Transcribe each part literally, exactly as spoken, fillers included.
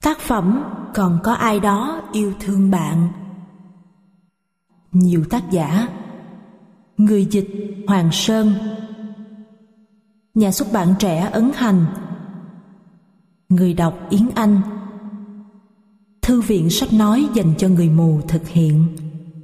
Tác phẩm Còn có ai đó yêu thương bạn. Nhiều tác giả. Người dịch Hoàng Sơn. Nhà xuất bản Trẻ Ấn Hành. Người đọc Yến Anh. Thư viện sách nói dành cho người mù thực hiện.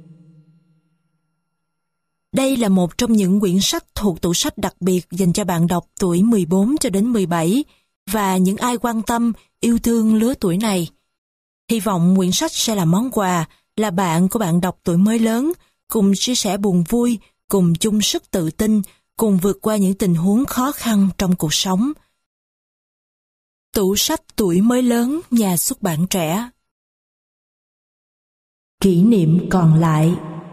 Đây là một trong những quyển sách thuộc tủ sách đặc biệt dành cho bạn đọc tuổi mười bốn cho đến mười bảy và những ai quan tâm, yêu thương lứa tuổi này. Hy vọng quyển sách sẽ là món quà, là bạn của bạn đọc tuổi mới lớn, cùng chia sẻ buồn vui, cùng chung sức tự tin, cùng vượt qua những tình huống khó khăn trong cuộc sống. Tủ sách tuổi mới lớn, nhà xuất bản Trẻ. Kỷ niệm còn lại.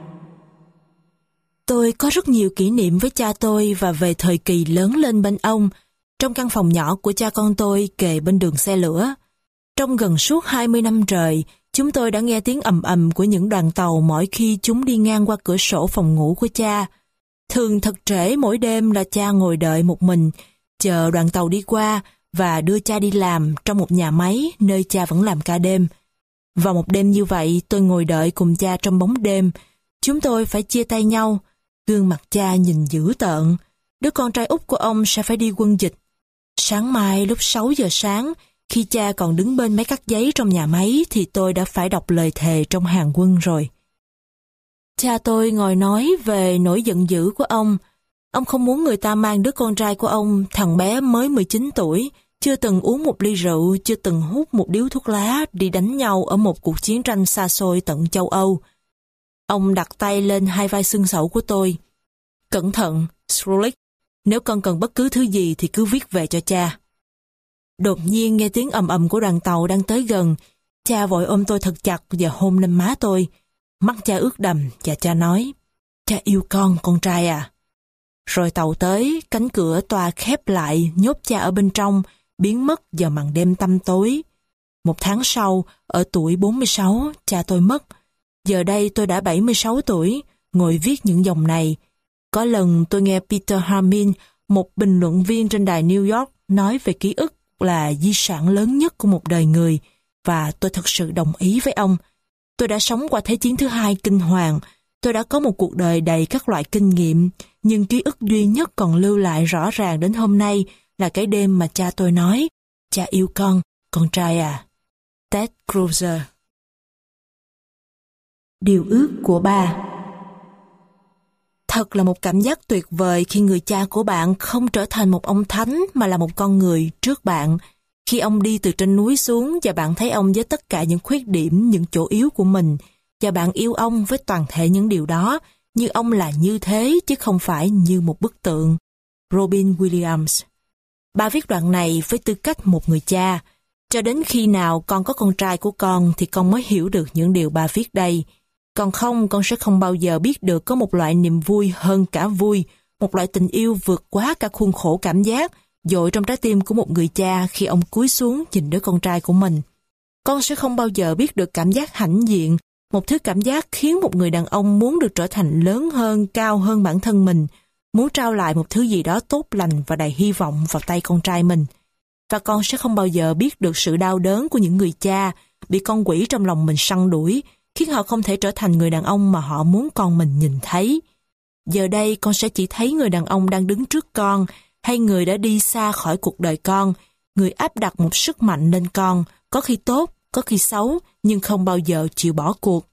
Tôi có rất nhiều kỷ niệm với cha tôi và về thời kỳ lớn lên bên ông, trong căn phòng nhỏ của cha con tôi kề bên đường xe lửa. Trong gần suốt hai mươi năm trời, chúng tôi đã nghe tiếng ầm ầm của những đoàn tàu mỗi khi chúng đi ngang qua cửa sổ phòng ngủ của cha. Thường thật trễ mỗi đêm là cha ngồi đợi một mình, chờ đoàn tàu đi qua và đưa cha đi làm trong một nhà máy nơi cha vẫn làm ca đêm. Vào một đêm như vậy, tôi ngồi đợi cùng cha trong bóng đêm. Chúng tôi phải chia tay nhau. Gương mặt cha nhìn dữ tợn. Đứa con trai út của ông sẽ phải đi quân dịch. Sáng mai lúc sáu giờ sáng, khi cha còn đứng bên máy cắt giấy trong nhà máy thì tôi đã phải đọc lời thề trong hàng quân rồi. Cha tôi ngồi nói về nỗi giận dữ của ông. Ông không muốn người ta mang đứa con trai của ông, thằng bé mới mười chín tuổi, chưa từng uống một ly rượu, chưa từng hút một điếu thuốc lá, đi đánh nhau ở một cuộc chiến tranh xa xôi tận châu Âu. Ông đặt tay lên hai vai xương sẩu của tôi. Cẩn thận, Skrullik, nếu con cần bất cứ thứ gì thì cứ viết về cho cha. Đột nhiên nghe tiếng ầm ầm của đoàn tàu đang tới gần. Cha vội ôm tôi thật chặt và hôn lên má tôi. Mắt cha ướt đầm và cha nói, cha yêu con, con trai à. Rồi tàu tới, cánh cửa toa khép lại, nhốt cha ở bên trong, biến mất vào màn đêm tăm tối. Một tháng sau, ở tuổi bốn mươi sáu, cha tôi mất. Giờ đây tôi đã bảy mươi sáu tuổi, ngồi viết những dòng này. Có lần tôi nghe Peter Harmin, một bình luận viên trên đài New York, nói về ký ức là di sản lớn nhất của một đời người, và tôi thật sự đồng ý với ông. Tôi đã sống qua Thế chiến thứ hai kinh hoàng, tôi đã có một cuộc đời đầy các loại kinh nghiệm, nhưng ký ức duy nhất còn lưu lại rõ ràng đến hôm nay là cái đêm mà cha tôi nói, cha yêu con, con trai à. Ted Cruz. Điều ước của ba. Thật là một cảm giác tuyệt vời khi người cha của bạn không trở thành một ông thánh mà là một con người trước bạn. Khi ông đi từ trên núi xuống và bạn thấy ông với tất cả những khuyết điểm, những chỗ yếu của mình, và bạn yêu ông với toàn thể những điều đó, như ông là như thế chứ không phải như một bức tượng. Robin Williams. Ba viết đoạn này với tư cách một người cha. Cho đến khi nào con có con trai của con thì con mới hiểu được những điều ba viết đây. Còn không, con sẽ không bao giờ biết được có một loại niềm vui hơn cả vui, một loại tình yêu vượt quá cả khuôn khổ cảm giác, dội trong trái tim của một người cha khi ông cúi xuống nhìn đứa con trai của mình. Con sẽ không bao giờ biết được cảm giác hãnh diện, một thứ cảm giác khiến một người đàn ông muốn được trở thành lớn hơn, cao hơn bản thân mình, muốn trao lại một thứ gì đó tốt lành và đầy hy vọng vào tay con trai mình. Và con sẽ không bao giờ biết được sự đau đớn của những người cha bị con quỷ trong lòng mình săn đuổi, khiến họ không thể trở thành người đàn ông mà họ muốn con mình nhìn thấy. Giờ đây con sẽ chỉ thấy người đàn ông đang đứng trước con, hay người đã đi xa khỏi cuộc đời con, người áp đặt một sức mạnh lên con, có khi tốt, có khi xấu, nhưng không bao giờ chịu bỏ cuộc.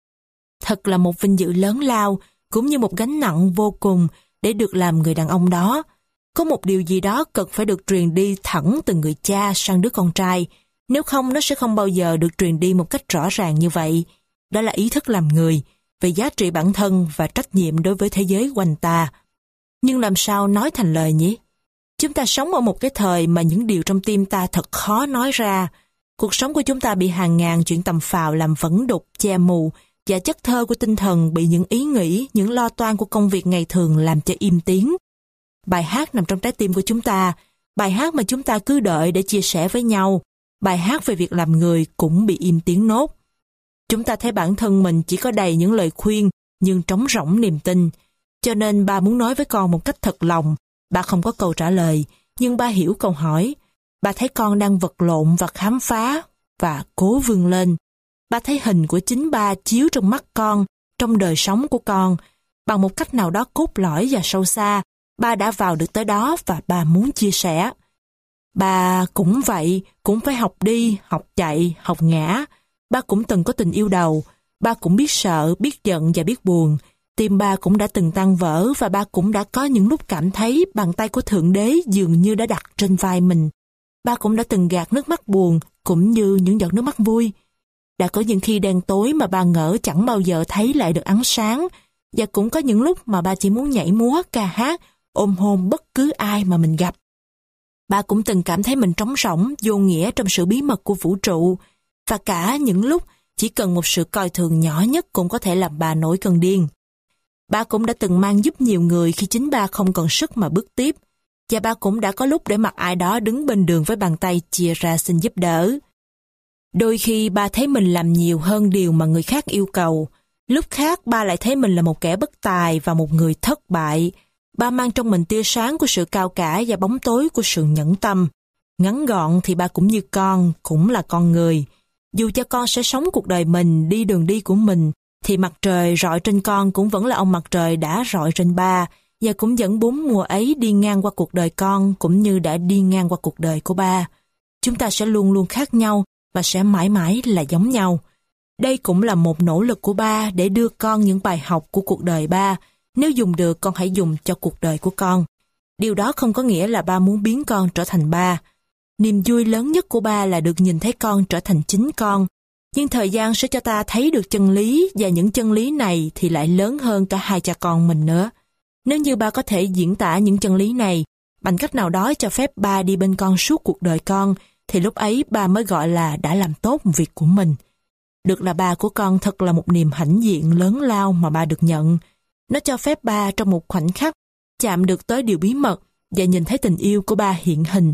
Thật là một vinh dự lớn lao, cũng như một gánh nặng vô cùng để được làm người đàn ông đó. Có một điều gì đó cần phải được truyền đi thẳng từ người cha sang đứa con trai, nếu không nó sẽ không bao giờ được truyền đi một cách rõ ràng như vậy. Đó là ý thức làm người, về giá trị bản thân và trách nhiệm đối với thế giới quanh ta. Nhưng làm sao nói thành lời nhỉ? Chúng ta sống ở một cái thời mà những điều trong tim ta thật khó nói ra. Cuộc sống của chúng ta bị hàng ngàn chuyện tầm phào làm vẫn đục, che mù, và chất thơ của tinh thần bị những ý nghĩ, những lo toan của công việc ngày thường làm cho im tiếng. Bài hát nằm trong trái tim của chúng ta, bài hát mà chúng ta cứ đợi để chia sẻ với nhau, bài hát về việc làm người cũng bị im tiếng nốt. Chúng ta thấy bản thân mình chỉ có đầy những lời khuyên, nhưng trống rỗng niềm tin. Cho nên ba muốn nói với con một cách thật lòng. Ba không có câu trả lời, nhưng ba hiểu câu hỏi. Ba thấy con đang vật lộn và khám phá, và cố vươn lên. Ba thấy hình của chính ba chiếu trong mắt con, trong đời sống của con. Bằng một cách nào đó cốt lõi và sâu xa, ba đã vào được tới đó và ba muốn chia sẻ. Ba cũng vậy, cũng phải học đi, học chạy, học ngã. Ba cũng từng có tình yêu đầu. Ba cũng biết sợ, biết giận và biết buồn. Tim ba cũng đã từng tan vỡ và ba cũng đã có những lúc cảm thấy bàn tay của Thượng Đế dường như đã đặt trên vai mình. Ba cũng đã từng gạt nước mắt buồn cũng như những giọt nước mắt vui. Đã có những khi đen tối mà ba ngỡ chẳng bao giờ thấy lại được ánh sáng, và cũng có những lúc mà ba chỉ muốn nhảy múa, ca hát, ôm hôn bất cứ ai mà mình gặp. Ba cũng từng cảm thấy mình trống rỗng, vô nghĩa trong sự bí mật của vũ trụ, và cả những lúc chỉ cần một sự coi thường nhỏ nhất cũng có thể làm ba nổi cơn điên. Ba cũng đã từng mang giúp nhiều người khi chính ba không còn sức mà bước tiếp, và ba cũng đã có lúc để mặc ai đó đứng bên đường với bàn tay chìa ra xin giúp đỡ. Đôi khi ba thấy mình làm nhiều hơn điều mà người khác yêu cầu, lúc khác ba lại thấy mình là một kẻ bất tài và một người thất bại. Ba mang trong mình tia sáng của sự cao cả và bóng tối của sự nhẫn tâm. Ngắn gọn thì ba cũng như con, cũng là con người. Dù cho con sẽ sống cuộc đời mình, đi đường đi của mình, thì mặt trời rọi trên con cũng vẫn là ông mặt trời đã rọi trên ba, và cũng dẫn bốn mùa ấy đi ngang qua cuộc đời con cũng như đã đi ngang qua cuộc đời của ba. Chúng ta sẽ luôn luôn khác nhau và sẽ mãi mãi là giống nhau. Đây cũng là một nỗ lực của ba để đưa con những bài học của cuộc đời ba. Nếu dùng được, con hãy dùng cho cuộc đời của con. Điều đó không có nghĩa là ba muốn biến con trở thành ba. Niềm vui lớn nhất của ba là được nhìn thấy con trở thành chính con. Nhưng thời gian sẽ cho ta thấy được chân lý, và những chân lý này thì lại lớn hơn cả hai cha con mình nữa. Nếu như ba có thể diễn tả những chân lý này, bằng cách nào đó cho phép ba đi bên con suốt cuộc đời con, thì lúc ấy ba mới gọi là đã làm tốt việc của mình. Được là ba của con thật là một niềm hãnh diện lớn lao mà ba được nhận. Nó cho phép ba trong một khoảnh khắc chạm được tới điều bí mật và nhìn thấy tình yêu của ba hiện hình.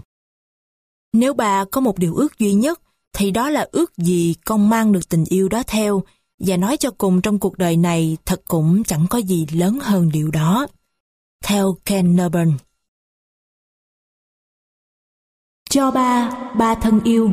Nếu ba có một điều ước duy nhất, thì đó là ước gì con mang được tình yêu đó theo, và nói cho cùng trong cuộc đời này thật cũng chẳng có gì lớn hơn điều đó. Theo Ken Newburn. Cho ba, ba thân yêu.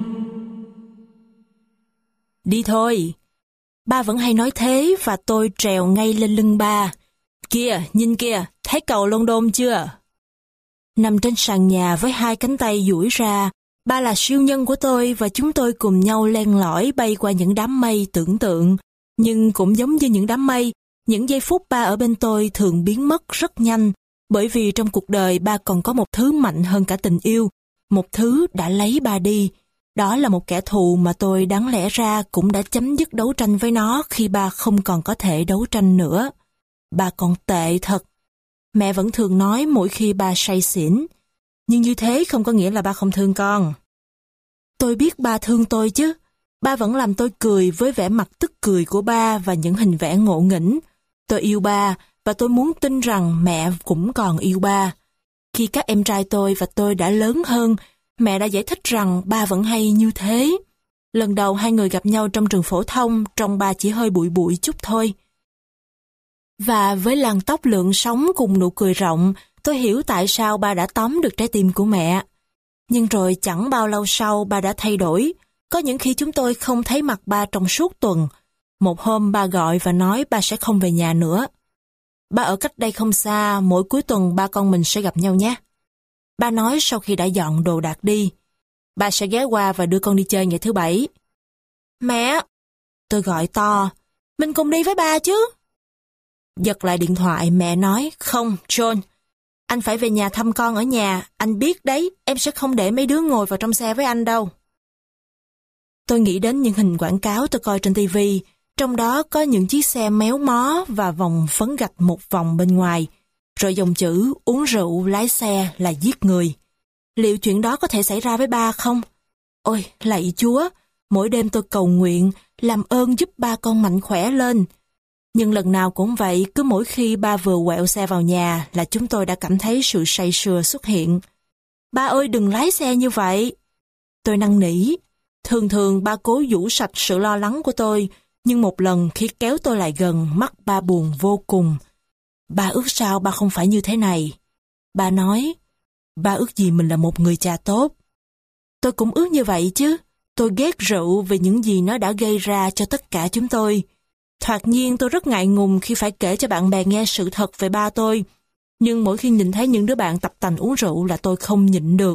Đi thôi. Ba vẫn hay nói thế và tôi trèo ngay lên lưng ba. Kìa, nhìn kìa, thấy cầu London chưa? Nằm trên sàn nhà với hai cánh tay duỗi ra, ba là siêu nhân của tôi và chúng tôi cùng nhau len lỏi bay qua những đám mây tưởng tượng. Nhưng cũng giống như những đám mây, những giây phút ba ở bên tôi thường biến mất rất nhanh, bởi vì trong cuộc đời ba còn có một thứ mạnh hơn cả tình yêu, một thứ đã lấy ba đi. Đó là một kẻ thù mà tôi đáng lẽ ra cũng đã chấm dứt đấu tranh với nó khi ba không còn có thể đấu tranh nữa. Ba còn tệ thật. Mẹ vẫn thường nói mỗi khi ba say xỉn. Nhưng như thế không có nghĩa là ba không thương con. Tôi biết ba thương tôi chứ. Ba vẫn làm tôi cười với vẻ mặt tức cười của ba và những hình vẽ ngộ nghĩnh. Tôi yêu ba và tôi muốn tin rằng mẹ cũng còn yêu ba. Khi các em trai tôi và tôi đã lớn hơn, mẹ đã giải thích rằng ba vẫn hay như thế. Lần đầu hai người gặp nhau trong trường phổ thông, trông ba chỉ hơi bụi bụi chút thôi. Và với làn tóc lượn sóng cùng nụ cười rộng, tôi hiểu tại sao ba đã tóm được trái tim của mẹ. Nhưng rồi chẳng bao lâu sau ba đã thay đổi. Có những khi chúng tôi không thấy mặt ba trong suốt tuần. Một hôm ba gọi và nói ba sẽ không về nhà nữa. Ba ở cách đây không xa, mỗi cuối tuần ba con mình sẽ gặp nhau nhé. Ba nói sau khi đã dọn đồ đạc đi. Ba sẽ ghé qua và đưa con đi chơi ngày thứ bảy. Mẹ! Tôi gọi to. Mình cùng đi với ba chứ? Giật lại điện thoại, mẹ nói, không, John. Anh phải về nhà thăm con ở nhà. Anh biết đấy, em sẽ không để mấy đứa ngồi vào trong xe với anh đâu. Tôi nghĩ đến những hình quảng cáo tôi coi trên ti vi. Trong đó có những chiếc xe méo mó và vòng phấn gạch một vòng bên ngoài. Rồi dòng chữ uống rượu, lái xe là giết người. Liệu chuyện đó có thể xảy ra với ba không? Ôi, lạy Chúa, mỗi đêm tôi cầu nguyện, làm ơn giúp ba con mạnh khỏe lên. Nhưng lần nào cũng vậy, cứ mỗi khi ba vừa quẹo xe vào nhà là chúng tôi đã cảm thấy sự say sưa xuất hiện. Ba ơi, đừng lái xe như vậy. Tôi năn nỉ. Thường thường ba cố vũ sạch sự lo lắng của tôi, nhưng một lần khi kéo tôi lại gần, mắt ba buồn vô cùng. Ba ước sao ba không phải như thế này. Ba nói, ba ước gì mình là một người cha tốt. Tôi cũng ước như vậy chứ, Tôi ghét rượu vì những gì nó đã gây ra cho tất cả chúng tôi. Thoạt nhiên tôi rất ngại ngùng khi phải kể cho bạn bè nghe sự thật về ba tôi, nhưng mỗi khi nhìn thấy những đứa bạn tập tành uống rượu là tôi không nhịn được.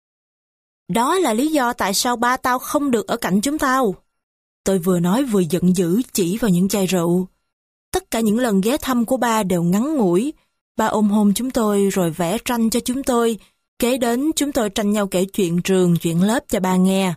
Đó là lý do tại sao ba tao không được ở cạnh chúng tao. Tôi vừa nói vừa giận dữ chỉ vào những chai rượu. Tất cả những lần ghé thăm của ba đều ngắn ngủi. Ba ôm hôn chúng tôi rồi vẽ tranh cho chúng tôi. Kế đến chúng tôi tranh nhau kể chuyện trường, chuyện lớp cho ba nghe.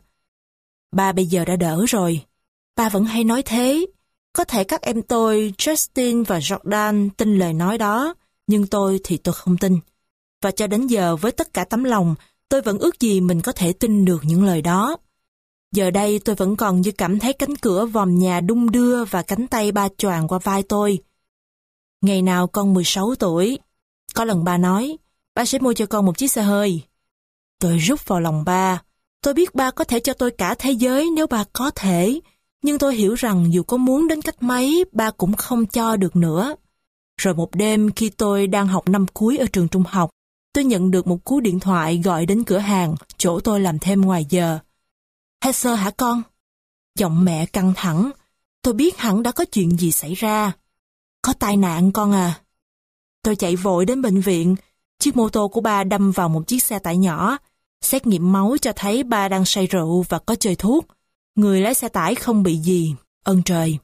Ba bây giờ đã đỡ rồi. Ba vẫn hay nói thế. Có thể các em tôi, Justin và Jordan, tin lời nói đó, nhưng tôi thì tôi không tin. Và cho đến giờ với tất cả tấm lòng, tôi vẫn ước gì mình có thể tin được những lời đó. Giờ đây tôi vẫn còn như cảm thấy cánh cửa vòm nhà đung đưa và cánh tay ba choàng qua vai tôi. Ngày nào con mười sáu tuổi, có lần ba nói, ba sẽ mua cho con một chiếc xe hơi. Tôi rút vào lòng ba. Tôi biết ba có thể cho tôi cả thế giới nếu ba có thể, nhưng tôi hiểu rằng dù có muốn đến cách mấy, ba cũng không cho được nữa. Rồi một đêm khi tôi đang học năm cuối ở trường trung học, tôi nhận được một cú điện thoại gọi đến cửa hàng, chỗ tôi làm thêm ngoài giờ. Hester hả con? Giọng mẹ căng thẳng. Tôi biết hẳn đã có chuyện gì xảy ra. Có tai nạn con à? Tôi chạy vội đến bệnh viện. Chiếc mô tô của ba đâm vào một chiếc xe tải nhỏ. Xét nghiệm máu cho thấy ba đang say rượu và có chơi thuốc. Người lái xe tải không bị gì, ơn trời.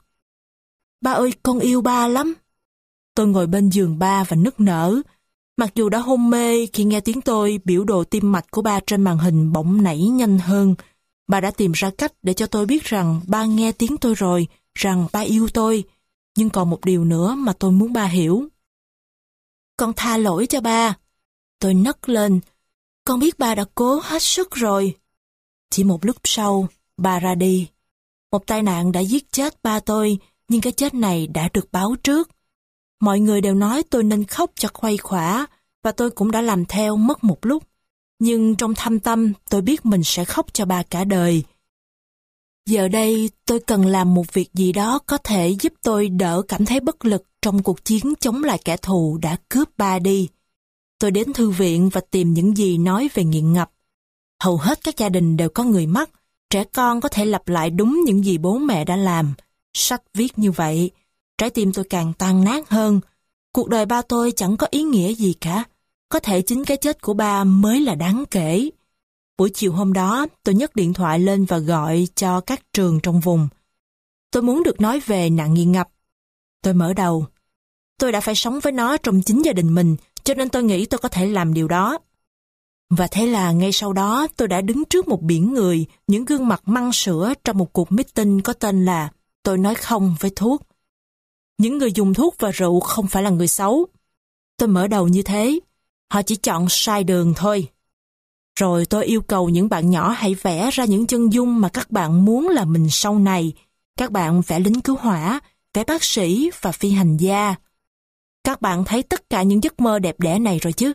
Ba ơi, con yêu ba lắm. Tôi ngồi bên giường ba và nức nở. Mặc dù đã hôn mê, khi nghe tiếng tôi, biểu đồ tim mạch của ba trên màn hình bỗng nảy nhanh hơn. Ba đã tìm ra cách để cho tôi biết rằng ba nghe tiếng tôi rồi, rằng ba yêu tôi. Nhưng còn một điều nữa mà tôi muốn ba hiểu. Con tha lỗi cho ba. Tôi nấc lên. Con biết ba đã cố hết sức rồi. Chỉ một lúc sau, ba ra đi. Một tai nạn đã giết chết ba tôi, nhưng cái chết này đã được báo trước. Mọi người đều nói tôi nên khóc cho khuây khỏa, và tôi cũng đã làm theo mất một lúc. Nhưng trong thâm tâm, tôi biết mình sẽ khóc cho ba cả đời. Giờ đây, tôi cần làm một việc gì đó có thể giúp tôi đỡ cảm thấy bất lực trong cuộc chiến chống lại kẻ thù đã cướp ba đi. Tôi đến thư viện và tìm những gì nói về nghiện ngập. Hầu hết các gia đình đều có người mắc, trẻ con có thể lặp lại đúng những gì bố mẹ đã làm. Sách viết như vậy, trái tim tôi càng tan nát hơn. Cuộc đời ba tôi chẳng có ý nghĩa gì cả. Có thể chính cái chết của ba mới là đáng kể. Buổi chiều hôm đó, tôi nhấc điện thoại lên và gọi cho các trường trong vùng. Tôi muốn được nói về nạn nghiện ngập. Tôi mở đầu. Tôi đã phải sống với nó trong chính gia đình mình, cho nên tôi nghĩ tôi có thể làm điều đó. Và thế là ngay sau đó tôi đã đứng trước một biển người, những gương mặt măng sữa trong một cuộc meeting có tên là Tôi nói không với thuốc. Những người dùng thuốc và rượu không phải là người xấu. Tôi mở đầu như thế. Họ chỉ chọn sai đường thôi. Rồi tôi yêu cầu những bạn nhỏ hãy vẽ ra những chân dung mà các bạn muốn là mình sau này. Các bạn vẽ lính cứu hỏa, vẽ bác sĩ và phi hành gia. Các bạn thấy tất cả những giấc mơ đẹp đẽ này rồi chứ?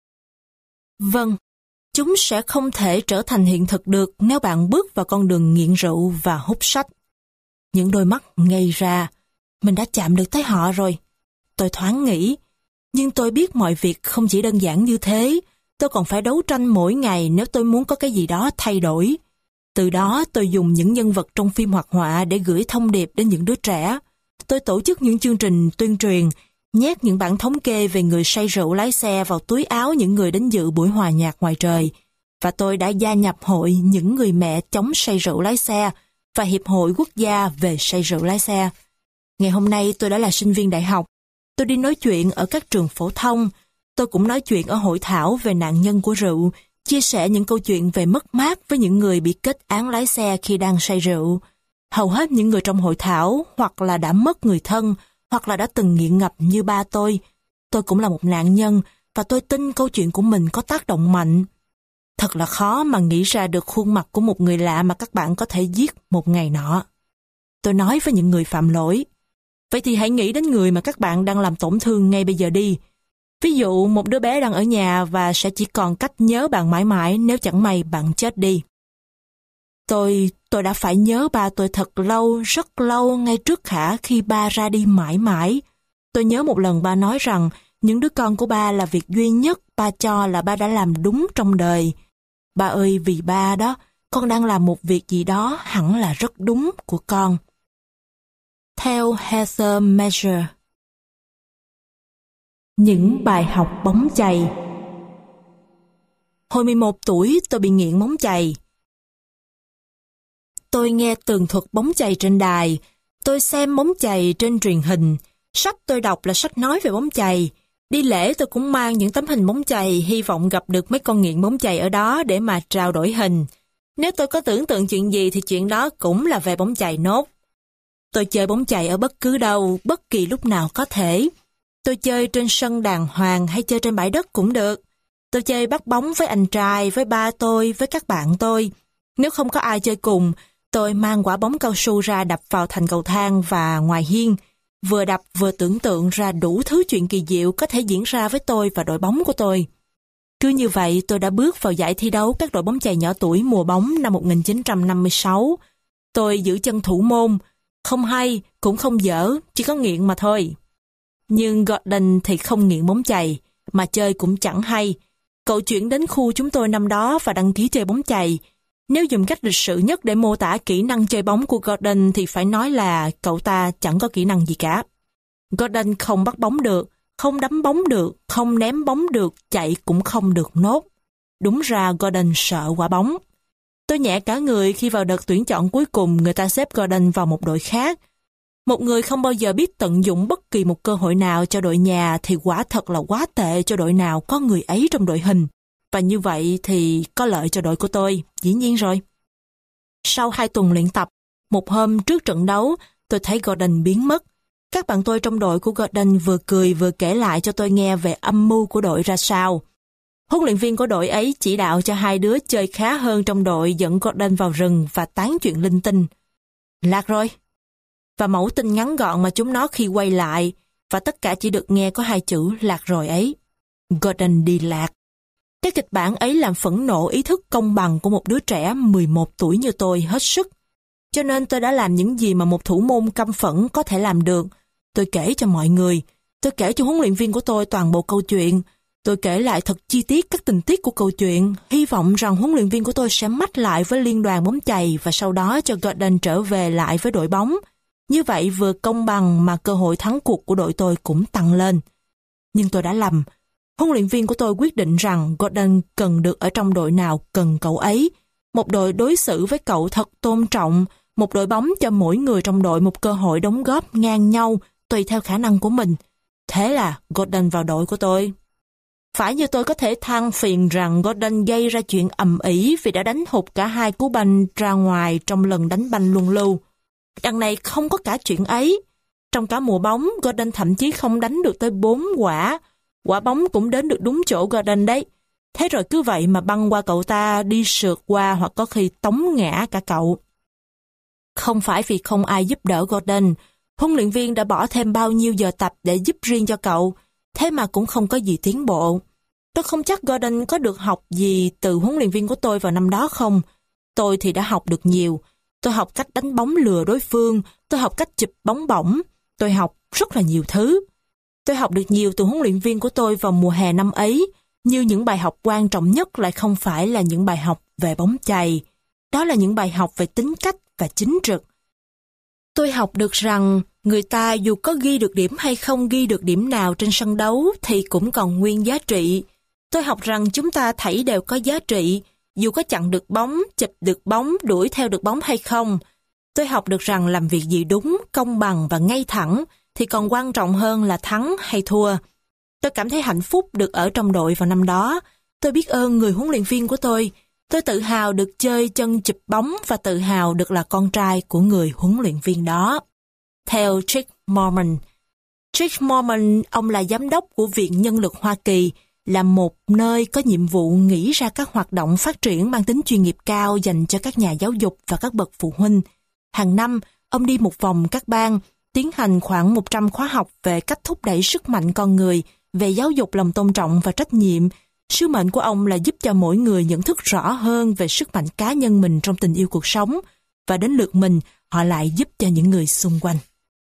Vâng, chúng sẽ không thể trở thành hiện thực được nếu bạn bước vào con đường nghiện rượu và hút sách. Những đôi mắt ngây ra. Mình đã chạm được tới họ rồi. Tôi thoáng nghĩ. Nhưng tôi biết mọi việc không chỉ đơn giản như thế. Tôi còn phải đấu tranh mỗi ngày nếu tôi muốn có cái gì đó thay đổi. Từ đó tôi dùng những nhân vật trong phim hoạt họa để gửi thông điệp đến những đứa trẻ. Tôi tổ chức những chương trình tuyên truyền, nhét những bản thống kê về người say rượu lái xe vào túi áo những người đến dự buổi hòa nhạc ngoài trời. Và tôi đã gia nhập hội những người mẹ chống say rượu lái xe và Hiệp hội Quốc gia về say rượu lái xe. Ngày hôm nay tôi đã là sinh viên đại học. Tôi đi nói chuyện ở các trường phổ thông. Tôi cũng nói chuyện ở hội thảo về nạn nhân của rượu, chia sẻ những câu chuyện về mất mát với những người bị kết án lái xe khi đang say rượu. Hầu hết những người trong hội thảo hoặc là đã mất người thân, hoặc là đã từng nghiện ngập như ba tôi. Tôi cũng là một nạn nhân, và tôi tin câu chuyện của mình có tác động mạnh. Thật là khó mà nghĩ ra được khuôn mặt của một người lạ mà các bạn có thể giết một ngày nọ. Tôi nói với những người phạm lỗi. Vậy thì hãy nghĩ đến người mà các bạn đang làm tổn thương ngay bây giờ đi. Ví dụ một đứa bé đang ở nhà và sẽ chỉ còn cách nhớ bạn mãi mãi nếu chẳng may bạn chết đi. Tôi, tôi đã phải nhớ ba tôi thật lâu, rất lâu ngay trước khả khi ba ra đi mãi mãi. Tôi nhớ một lần ba nói rằng những đứa con của ba là việc duy nhất ba cho là ba đã làm đúng trong đời. Ba ơi, vì ba đó, con đang làm một việc gì đó hẳn là rất đúng của con. Theo Heather Measure. Những bài học bóng chày. Hồi mười một tuổi, tôi bị nghiện bóng chày. Tôi nghe tường thuật bóng chày trên đài, tôi xem bóng chày trên truyền hình, sách tôi đọc là sách nói về bóng chày. Đi lễ tôi cũng mang những tấm hình bóng chày, hy vọng gặp được mấy con nghiện bóng chày ở đó để mà trao đổi hình. Nếu tôi có tưởng tượng chuyện gì thì chuyện đó cũng là về bóng chày nốt. Tôi chơi bóng chày ở bất cứ đâu, bất kỳ lúc nào có thể. Tôi chơi trên sân đàng hoàng hay chơi trên bãi đất cũng được. Tôi chơi bắt bóng với anh trai, với ba tôi, với các bạn tôi. Nếu không có ai chơi cùng, tôi mang quả bóng cao su ra đập vào thành cầu thang và ngoài hiên. Vừa đập vừa tưởng tượng ra đủ thứ chuyện kỳ diệu có thể diễn ra với tôi và đội bóng của tôi. Cứ như vậy tôi đã bước vào giải thi đấu các đội bóng chày nhỏ tuổi mùa bóng năm một nghìn chín trăm năm mươi sáu. Tôi giữ chân thủ môn, không hay, cũng không dở, chỉ có nghiện mà thôi. Nhưng Gordon thì không nghiện bóng chày, mà chơi cũng chẳng hay. Cậu chuyển đến khu chúng tôi năm đó và đăng ký chơi bóng chày. Nếu dùng cách lịch sự nhất để mô tả kỹ năng chơi bóng của Gordon thì phải nói là cậu ta chẳng có kỹ năng gì cả. Gordon không bắt bóng được, không đấm bóng được, không ném bóng được, chạy cũng không được nốt. Đúng ra Gordon sợ quả bóng. Tôi nhẹ cả người khi vào đợt tuyển chọn cuối cùng người ta xếp Gordon vào một đội khác. Một người không bao giờ biết tận dụng bất kỳ một cơ hội nào cho đội nhà thì quả thật là quá tệ cho đội nào có người ấy trong đội hình. Và như vậy thì có lợi cho đội của tôi, dĩ nhiên rồi. Sau hai tuần luyện tập, một hôm trước trận đấu, tôi thấy Gordon biến mất. Các bạn tôi trong đội của Gordon vừa cười vừa kể lại cho tôi nghe về âm mưu của đội ra sao. Huấn luyện viên của đội ấy chỉ đạo cho hai đứa chơi khá hơn trong đội dẫn Gordon vào rừng và tán chuyện linh tinh. Lạc rồi. Và mẫu tin ngắn gọn mà chúng nó khi quay lại, và tất cả chỉ được nghe có hai chữ lạc rồi ấy. Gordon đi lạc. Cái kịch bản ấy làm phẫn nộ ý thức công bằng của một đứa trẻ mười một tuổi như tôi hết sức. Cho nên tôi đã làm những gì mà một thủ môn căm phẫn có thể làm được. Tôi kể cho mọi người. Tôi kể cho huấn luyện viên của tôi toàn bộ câu chuyện. Tôi kể lại thật chi tiết các tình tiết của câu chuyện, hy vọng rằng huấn luyện viên của tôi sẽ mách lại với liên đoàn bóng chày và sau đó cho Gordon trở về lại với đội bóng. Như vậy vừa công bằng mà cơ hội thắng cuộc của đội tôi cũng tăng lên. Nhưng tôi đã lầm. Huấn luyện viên của tôi quyết định rằng Gordon cần được ở trong đội nào cần cậu ấy. Một đội đối xử với cậu thật tôn trọng, một đội bóng cho mỗi người trong đội một cơ hội đóng góp ngang nhau tùy theo khả năng của mình. Thế là Gordon vào đội của tôi. Phải như tôi có thể than phiền rằng Gordon gây ra chuyện ầm ĩ vì đã đánh hụt cả hai cú banh ra ngoài trong lần đánh banh luân lưu. Đằng này không có cả chuyện ấy. Trong cả mùa bóng, Gordon thậm chí không đánh được tới bốn quả. Quả bóng cũng đến được đúng chỗ Gordon đấy. Thế rồi cứ vậy mà băng qua cậu ta, đi sượt qua hoặc có khi tống ngã cả cậu. Không phải vì không ai giúp đỡ Gordon, huấn luyện viên đã bỏ thêm bao nhiêu giờ tập để giúp riêng cho cậu, thế mà cũng không có gì tiến bộ. Tôi không chắc Gordon có được học gì từ huấn luyện viên của tôi vào năm đó không. Tôi thì đã học được nhiều. Tôi học cách đánh bóng lừa đối phương, tôi học cách chụp bóng bổng, tôi học rất là nhiều thứ. Tôi học được nhiều từ huấn luyện viên của tôi vào mùa hè năm ấy, nhưng những bài học quan trọng nhất lại không phải là những bài học về bóng chày. Đó là những bài học về tính cách và chính trực. Tôi học được rằng người ta dù có ghi được điểm hay không ghi được điểm nào trên sân đấu thì cũng còn nguyên giá trị. Tôi học rằng chúng ta thảy đều có giá trị, dù có chặn được bóng, chụp được bóng, đuổi theo được bóng hay không. Tôi học được rằng làm việc gì đúng, công bằng và ngay thẳng thì còn quan trọng hơn là thắng hay thua. Tôi cảm thấy hạnh phúc được ở trong đội vào năm đó. Tôi biết ơn người huấn luyện viên của tôi. Tôi tự hào được chơi chân chụp bóng và tự hào được là con trai của người huấn luyện viên đó. Theo Trick Mormon. Trick Mormon, ông là giám đốc của Viện Nhân lực Hoa Kỳ, là một nơi có nhiệm vụ nghĩ ra các hoạt động phát triển mang tính chuyên nghiệp cao dành cho các nhà giáo dục và các bậc phụ huynh. Hàng năm, ông đi một vòng các bang, tiến hành khoảng một trăm khóa học về cách thúc đẩy sức mạnh con người, về giáo dục lòng tôn trọng và trách nhiệm. Sứ mệnh của ông là giúp cho mỗi người nhận thức rõ hơn về sức mạnh cá nhân mình trong tình yêu cuộc sống, và đến lượt mình, họ lại giúp cho những người xung quanh.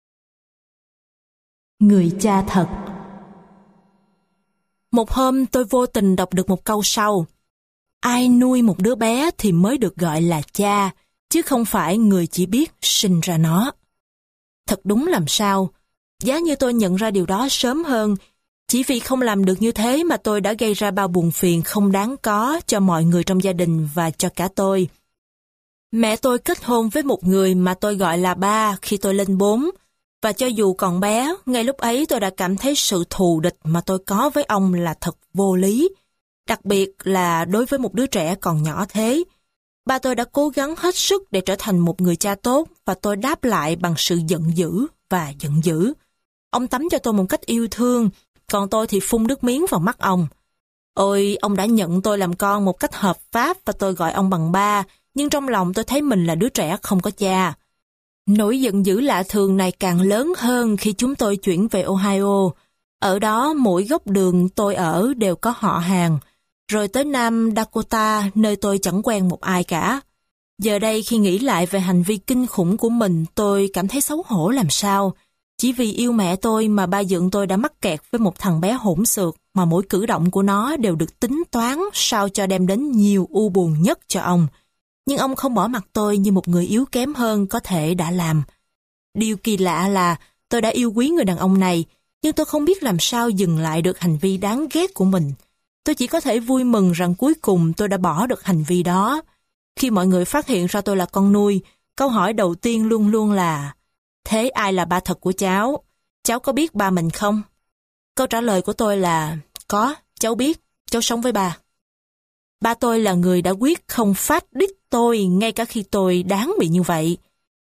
Người cha thật. Một hôm tôi vô tình đọc được một câu sau: Ai nuôi một đứa bé thì mới được gọi là cha, chứ không phải người chỉ biết sinh ra nó. Thật đúng làm sao, giá như tôi nhận ra điều đó sớm hơn, chỉ vì không làm được như thế mà tôi đã gây ra bao buồn phiền không đáng có cho mọi người trong gia đình và cho cả tôi. Mẹ tôi kết hôn với một người mà tôi gọi là ba khi tôi lên bốn, và cho dù còn bé, ngay lúc ấy tôi đã cảm thấy sự thù địch mà tôi có với ông là thật vô lý, đặc biệt là đối với một đứa trẻ còn nhỏ thế. Ba tôi đã cố gắng hết sức để trở thành một người cha tốt, và tôi đáp lại bằng sự giận dữ và giận dữ. Ông tắm cho tôi một cách yêu thương, còn tôi thì phun nước miếng vào mắt ông. Ôi, ông đã nhận tôi làm con một cách hợp pháp và tôi gọi ông bằng ba, nhưng trong lòng tôi thấy mình là đứa trẻ không có cha. Nỗi giận dữ lạ thường này càng lớn hơn khi chúng tôi chuyển về Ohio. Ở đó mỗi góc đường tôi ở đều có họ hàng, rồi tới Nam Dakota nơi tôi chẳng quen một ai cả. Giờ đây khi nghĩ lại về hành vi kinh khủng của mình, tôi cảm thấy xấu hổ làm sao. Chỉ vì yêu mẹ tôi mà ba dượng tôi đã mắc kẹt với một thằng bé hỗn xược mà mỗi cử động của nó đều được tính toán sao cho đem đến nhiều u buồn nhất cho ông. Nhưng ông không bỏ mặc tôi như một người yếu kém hơn có thể đã làm. Điều kỳ lạ là tôi đã yêu quý người đàn ông này, nhưng tôi không biết làm sao dừng lại được hành vi đáng ghét của mình. Tôi chỉ có thể vui mừng rằng cuối cùng tôi đã bỏ được hành vi đó. Khi mọi người phát hiện ra tôi là con nuôi, câu hỏi đầu tiên luôn luôn là: thế ai là ba thật của cháu? Cháu có biết ba mình không? Câu trả lời của tôi là: có, cháu biết, cháu sống với ba. Ba tôi là người đã quyết không phát đít tôi ngay cả khi tôi đáng bị như vậy.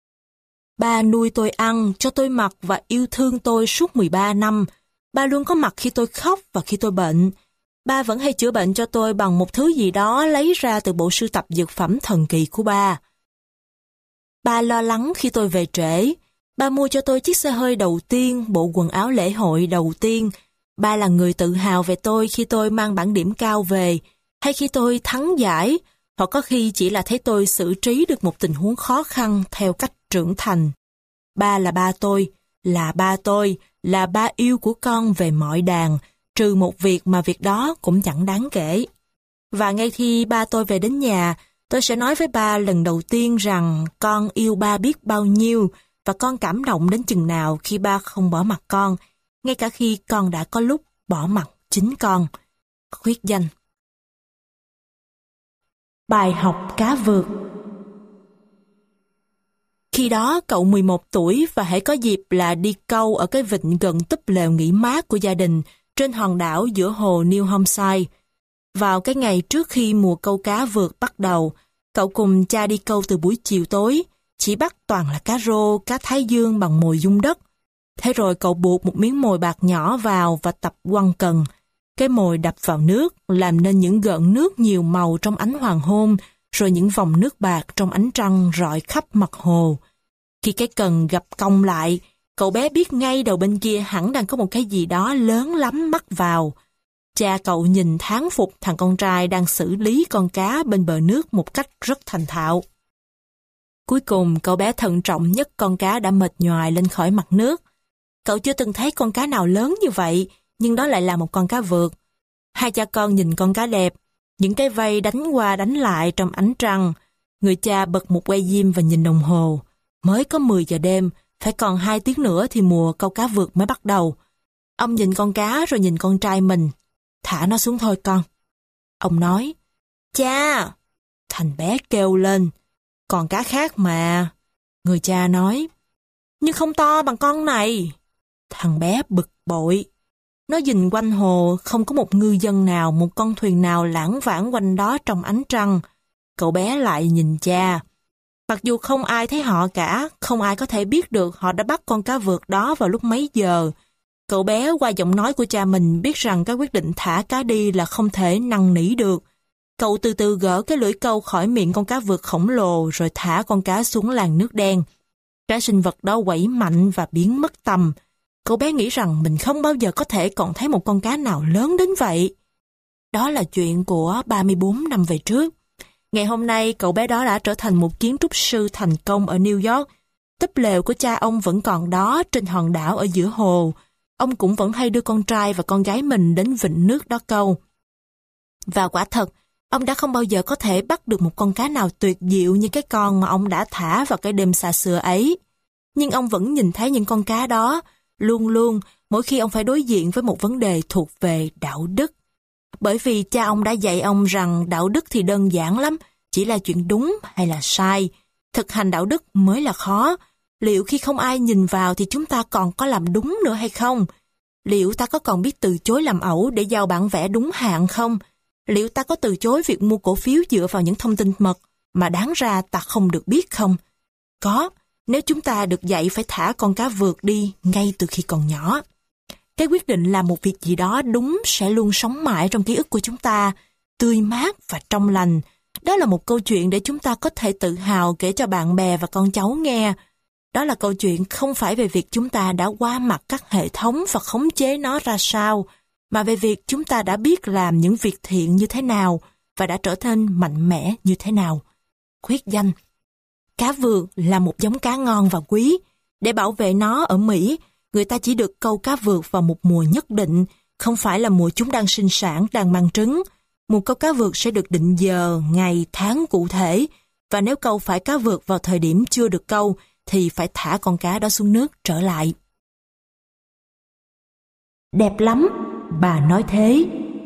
Ba nuôi tôi ăn, cho tôi mặc và yêu thương tôi suốt mười ba năm. Ba luôn có mặt khi tôi khóc và khi tôi bệnh. Ba vẫn hay chữa bệnh cho tôi bằng một thứ gì đó lấy ra từ bộ sưu tập dược phẩm thần kỳ của ba. Ba lo lắng khi tôi về trễ. Ba mua cho tôi chiếc xe hơi đầu tiên, bộ quần áo lễ hội đầu tiên. Ba là người tự hào về tôi khi tôi mang bảng điểm cao về, hay khi tôi thắng giải, hoặc có khi chỉ là thấy tôi xử trí được một tình huống khó khăn theo cách trưởng thành. Ba là ba tôi, là ba tôi, là ba yêu của con về mọi đàn, trừ một việc mà việc đó cũng chẳng đáng kể. Và ngay khi ba tôi về đến nhà, tôi sẽ nói với ba lần đầu tiên rằng con yêu ba biết bao nhiêu, và con cảm động đến chừng nào khi ba không bỏ mặc con, ngay cả khi con đã có lúc bỏ mặc chính con. Khuyết danh. Bài học cá vượt. Khi đó cậu mười một tuổi và hễ có dịp là đi câu ở cái vịnh gần túp lều nghỉ mát của gia đình trên hòn đảo giữa hồ New Hampshire. Vào cái ngày trước khi mùa câu cá vượt bắt đầu, cậu cùng cha đi câu từ buổi chiều tối, chỉ bắt toàn là cá rô, cá thái dương bằng mồi dung đất. Thế rồi cậu buộc một miếng mồi bạc nhỏ vào và tập quăng cần. Cái mồi đập vào nước, làm nên những gợn nước nhiều màu trong ánh hoàng hôn, rồi những vòng nước bạc trong ánh trăng rọi khắp mặt hồ. Khi cái cần gặp cong lại, cậu bé biết ngay đầu bên kia hẳn đang có một cái gì đó lớn lắm mắc vào. Cha cậu nhìn thán phục thằng con trai đang xử lý con cá bên bờ nước một cách rất thành thạo. Cuối cùng cậu bé thận trọng nhấc con cá đã mệt nhoài lên khỏi mặt nước. Cậu chưa từng thấy con cá nào lớn như vậy, nhưng đó lại là một con cá vượt. Hai cha con nhìn con cá đẹp, những cái vây đánh qua đánh lại trong ánh trăng. Người cha bật một que diêm và nhìn đồng hồ. Mới có mười giờ đêm, phải còn hai tiếng nữa thì mùa câu cá vượt mới bắt đầu. Ông nhìn con cá rồi nhìn con trai mình. Thả nó xuống thôi con. Ông nói, cha! Thằng bé kêu lên, còn cá khác mà. Người cha nói, nhưng không to bằng con này. Thằng bé bực bội. Nó nhìn quanh hồ, không có một ngư dân nào, một con thuyền nào lãng vãng quanh đó trong ánh trăng. Cậu bé lại nhìn cha. Mặc dù không ai thấy họ cả, không ai có thể biết được họ đã bắt con cá vượt đó vào lúc mấy giờ. Cậu bé qua giọng nói của cha mình biết rằng cái quyết định thả cá đi là không thể năn nỉ được. Cậu từ từ gỡ cái lưỡi câu khỏi miệng con cá vượt khổng lồ rồi thả con cá xuống làn nước đen. Cái sinh vật đó quẩy mạnh và biến mất tầm. Cậu bé nghĩ rằng mình không bao giờ có thể còn thấy một con cá nào lớn đến vậy. Đó là chuyện của ba mươi bốn năm về trước. Ngày hôm nay, cậu bé đó đã trở thành một kiến trúc sư thành công ở New York. Túp lều của cha ông vẫn còn đó trên hòn đảo ở giữa hồ. Ông cũng vẫn hay đưa con trai và con gái mình đến vịnh nước đó câu. Và quả thật, Ông đã không bao giờ có thể bắt được một con cá nào tuyệt diệu như cái con mà ông đã thả vào cái đêm xa xưa ấy. Nhưng ông vẫn nhìn thấy những con cá đó, luôn luôn mỗi khi ông phải đối diện với một vấn đề thuộc về đạo đức. Bởi vì cha ông đã dạy ông rằng đạo đức thì đơn giản lắm, chỉ là chuyện đúng hay là sai. Thực hành đạo đức mới là khó. Liệu khi không ai nhìn vào thì chúng ta còn có làm đúng nữa hay không? Liệu ta có còn biết từ chối làm ẩu để giao bản vẽ đúng hạn không? Liệu ta có từ chối việc mua cổ phiếu dựa vào những thông tin mật mà đáng ra ta không được biết không? Có, nếu chúng ta được dạy phải thả con cá vượt đi ngay từ khi còn nhỏ. Cái quyết định làm một việc gì đó đúng sẽ luôn sống mãi trong ký ức của chúng ta, tươi mát và trong lành. Đó là một câu chuyện để chúng ta có thể tự hào kể cho bạn bè và con cháu nghe. Đó là câu chuyện không phải về việc chúng ta đã qua mặt các hệ thống và khống chế nó ra sao, mà về việc chúng ta đã biết làm những việc thiện như thế nào và đã trở nên mạnh mẽ như thế nào. Khuyết danh. Cá vượt là một giống cá ngon và quý. Để bảo vệ nó ở Mỹ, người ta chỉ được câu cá vượt vào một mùa nhất định, không phải là mùa chúng đang sinh sản, đang mang trứng. Mùa câu cá vượt sẽ được định giờ, ngày, tháng cụ thể, và nếu câu phải cá vượt vào thời điểm chưa được câu, thì phải thả con cá đó xuống nước trở lại. Đẹp lắm, bà nói thế.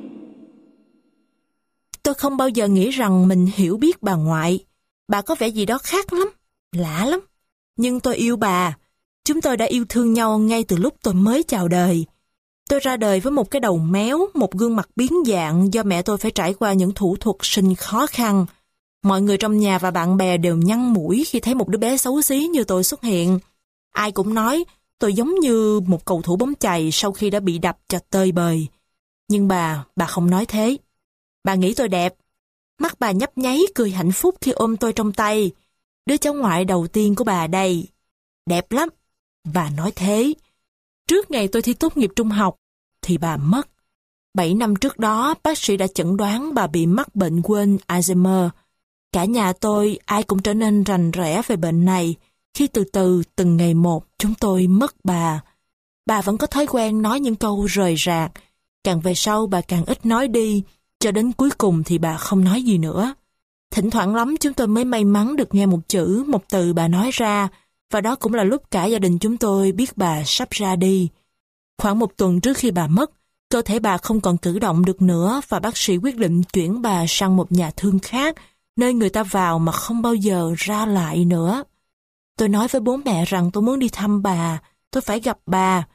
Tôi không bao giờ nghĩ rằng mình hiểu biết bà ngoại. Bà có vẻ gì đó khác lắm, lạ lắm. Nhưng tôi yêu bà. Chúng tôi đã yêu thương nhau ngay từ lúc tôi mới chào đời. Tôi ra đời với một cái đầu méo, một gương mặt biến dạng do mẹ tôi phải trải qua những thủ thuật sinh khó khăn. Mọi người trong nhà và bạn bè đều nhăn mũi khi thấy một đứa bé xấu xí như tôi xuất hiện. Ai cũng nói tôi giống như một cầu thủ bóng chày sau khi đã bị đập cho tơi bời. Nhưng bà, bà không nói thế. Bà nghĩ tôi đẹp. Mắt bà nhấp nháy cười hạnh phúc khi ôm tôi trong tay. Đứa cháu ngoại đầu tiên của bà đây. Đẹp lắm. Bà nói thế. Trước ngày tôi thi tốt nghiệp trung học, thì bà mất. Bảy năm trước đó, bác sĩ đã chẩn đoán bà bị mắc bệnh quên Alzheimer. Cả nhà tôi, ai cũng trở nên rành rẽ về bệnh này, khi từ từ, từng ngày một, chúng tôi mất bà. Bà vẫn có thói quen nói những câu rời rạc. Càng về sau, bà càng ít nói đi, cho đến cuối cùng thì bà không nói gì nữa. Thỉnh thoảng lắm chúng tôi mới may mắn được nghe một chữ, một từ bà nói ra, và đó cũng là lúc cả gia đình chúng tôi biết bà sắp ra đi. Khoảng một tuần trước khi bà mất, cơ thể bà không còn cử động được nữa và bác sĩ quyết định chuyển bà sang một nhà thương khác, nơi người ta vào mà không bao giờ ra lại nữa. Tôi nói với bố mẹ rằng tôi muốn đi thăm bà, tôi phải gặp bà.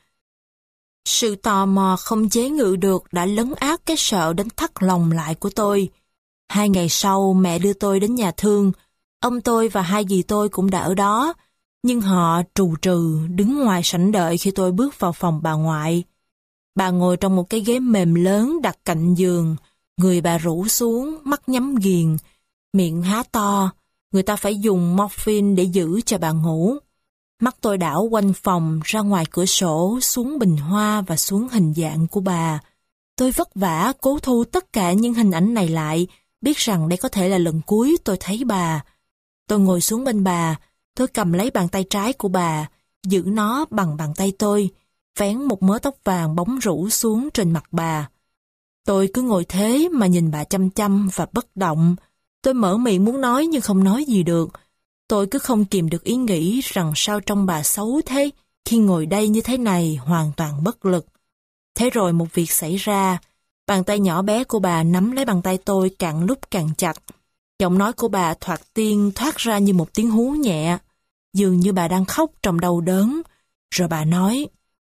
Sự tò mò không chế ngự được đã lấn át cái sợ đến thắt lòng lại của tôi. Hai ngày sau, mẹ đưa tôi đến nhà thương. Ông tôi và hai dì tôi cũng đã ở đó, nhưng họ trù trừ đứng ngoài sảnh đợi khi tôi bước vào phòng bà ngoại. Bà ngồi trong một cái ghế mềm lớn đặt cạnh giường, người bà rũ xuống, mắt nhắm nghiền, miệng há to. Người ta phải dùng morphine để giữ cho bà ngủ. Mắt tôi đảo quanh phòng, ra ngoài cửa sổ, xuống bình hoa và xuống hình dạng của bà. Tôi vất vả cố thu tất cả những hình ảnh này lại, biết rằng đây có thể là lần cuối tôi thấy bà. Tôi ngồi xuống bên bà, tôi cầm lấy bàn tay trái của bà, giữ nó bằng bàn tay tôi, vén một mớ tóc vàng bóng rủ xuống trên mặt bà. Tôi cứ ngồi thế mà nhìn bà chăm chăm và bất động. Tôi mở miệng muốn nói nhưng không nói gì được. Tôi cứ không kìm được ý nghĩ rằng sao trông bà xấu thế khi ngồi đây như thế này, hoàn toàn bất lực. Thế rồi một việc xảy ra. Bàn tay nhỏ bé của bà nắm lấy bàn tay tôi càng lúc càng chặt. Giọng nói của bà thoạt tiên thoát ra như một tiếng hú nhẹ, dường như bà đang khóc trong đau đớn. Rồi bà nói,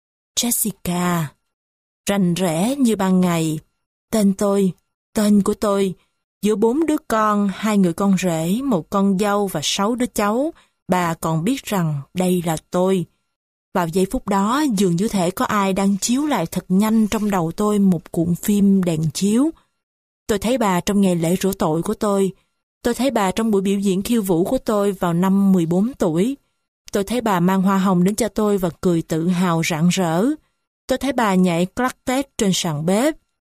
Jessica, rành rẽ như ban ngày. Tên tôi, tên của tôi, giữa bốn đứa con, hai người con rể, một con dâu và sáu đứa cháu, bà còn biết rằng đây là tôi. Vào giây phút đó, dường như thể có ai đang chiếu lại thật nhanh trong đầu tôi một cuộn phim đèn chiếu. Tôi thấy bà trong ngày lễ rửa tội của tôi. Tôi thấy bà trong buổi biểu diễn khiêu vũ của tôi vào năm mười bốn tuổi. Tôi thấy bà mang hoa hồng đến cho tôi và cười tự hào rạng rỡ. Tôi thấy bà nhảy claquette trên sàn bếp.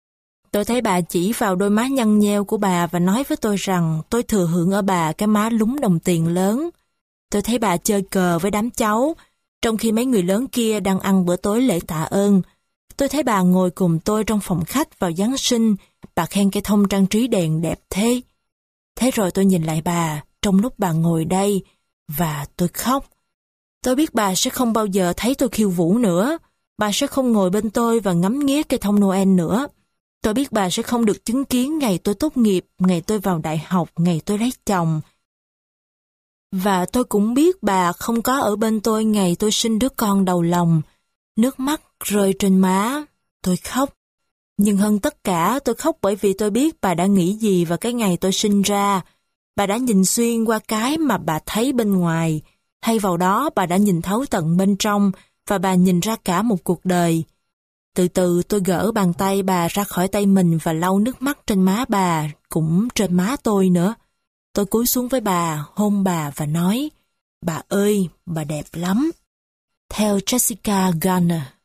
Tôi thấy bà chỉ vào đôi má nhăn nheo của bà và nói với tôi rằng tôi thừa hưởng ở bà cái má lúng đồng tiền lớn. Tôi thấy bà chơi cờ với đám cháu, trong khi mấy người lớn kia đang ăn bữa tối lễ tạ ơn. Tôi thấy bà ngồi cùng tôi trong phòng khách vào Giáng sinh. Bà bà khen cây thông trang trí đèn đẹp thế. Thế rồi tôi nhìn lại bà trong lúc bà ngồi đây, và tôi khóc. Tôi biết bà sẽ không bao giờ thấy tôi khiêu vũ nữa. Bà sẽ không ngồi bên tôi và ngắm nghía cây thông Noel nữa. Tôi biết bà sẽ không được chứng kiến ngày tôi tốt nghiệp, ngày tôi vào đại học, ngày tôi lấy chồng. Và tôi cũng biết bà không có ở bên tôi ngày tôi sinh đứa con đầu lòng. Nước mắt rơi trên má, tôi khóc. Nhưng hơn tất cả, tôi khóc bởi vì tôi biết bà đã nghĩ gì vào cái ngày tôi sinh ra. Bà đã nhìn xuyên qua cái mà bà thấy bên ngoài. Thay vào đó, bà đã nhìn thấu tận bên trong, và bà nhìn ra cả một cuộc đời. Từ từ tôi gỡ bàn tay bà ra khỏi tay mình và lau nước mắt trên má bà, cũng trên má tôi nữa. Tôi cúi xuống với bà, hôn bà và nói, bà ơi, bà đẹp lắm. Theo Jessica Garner.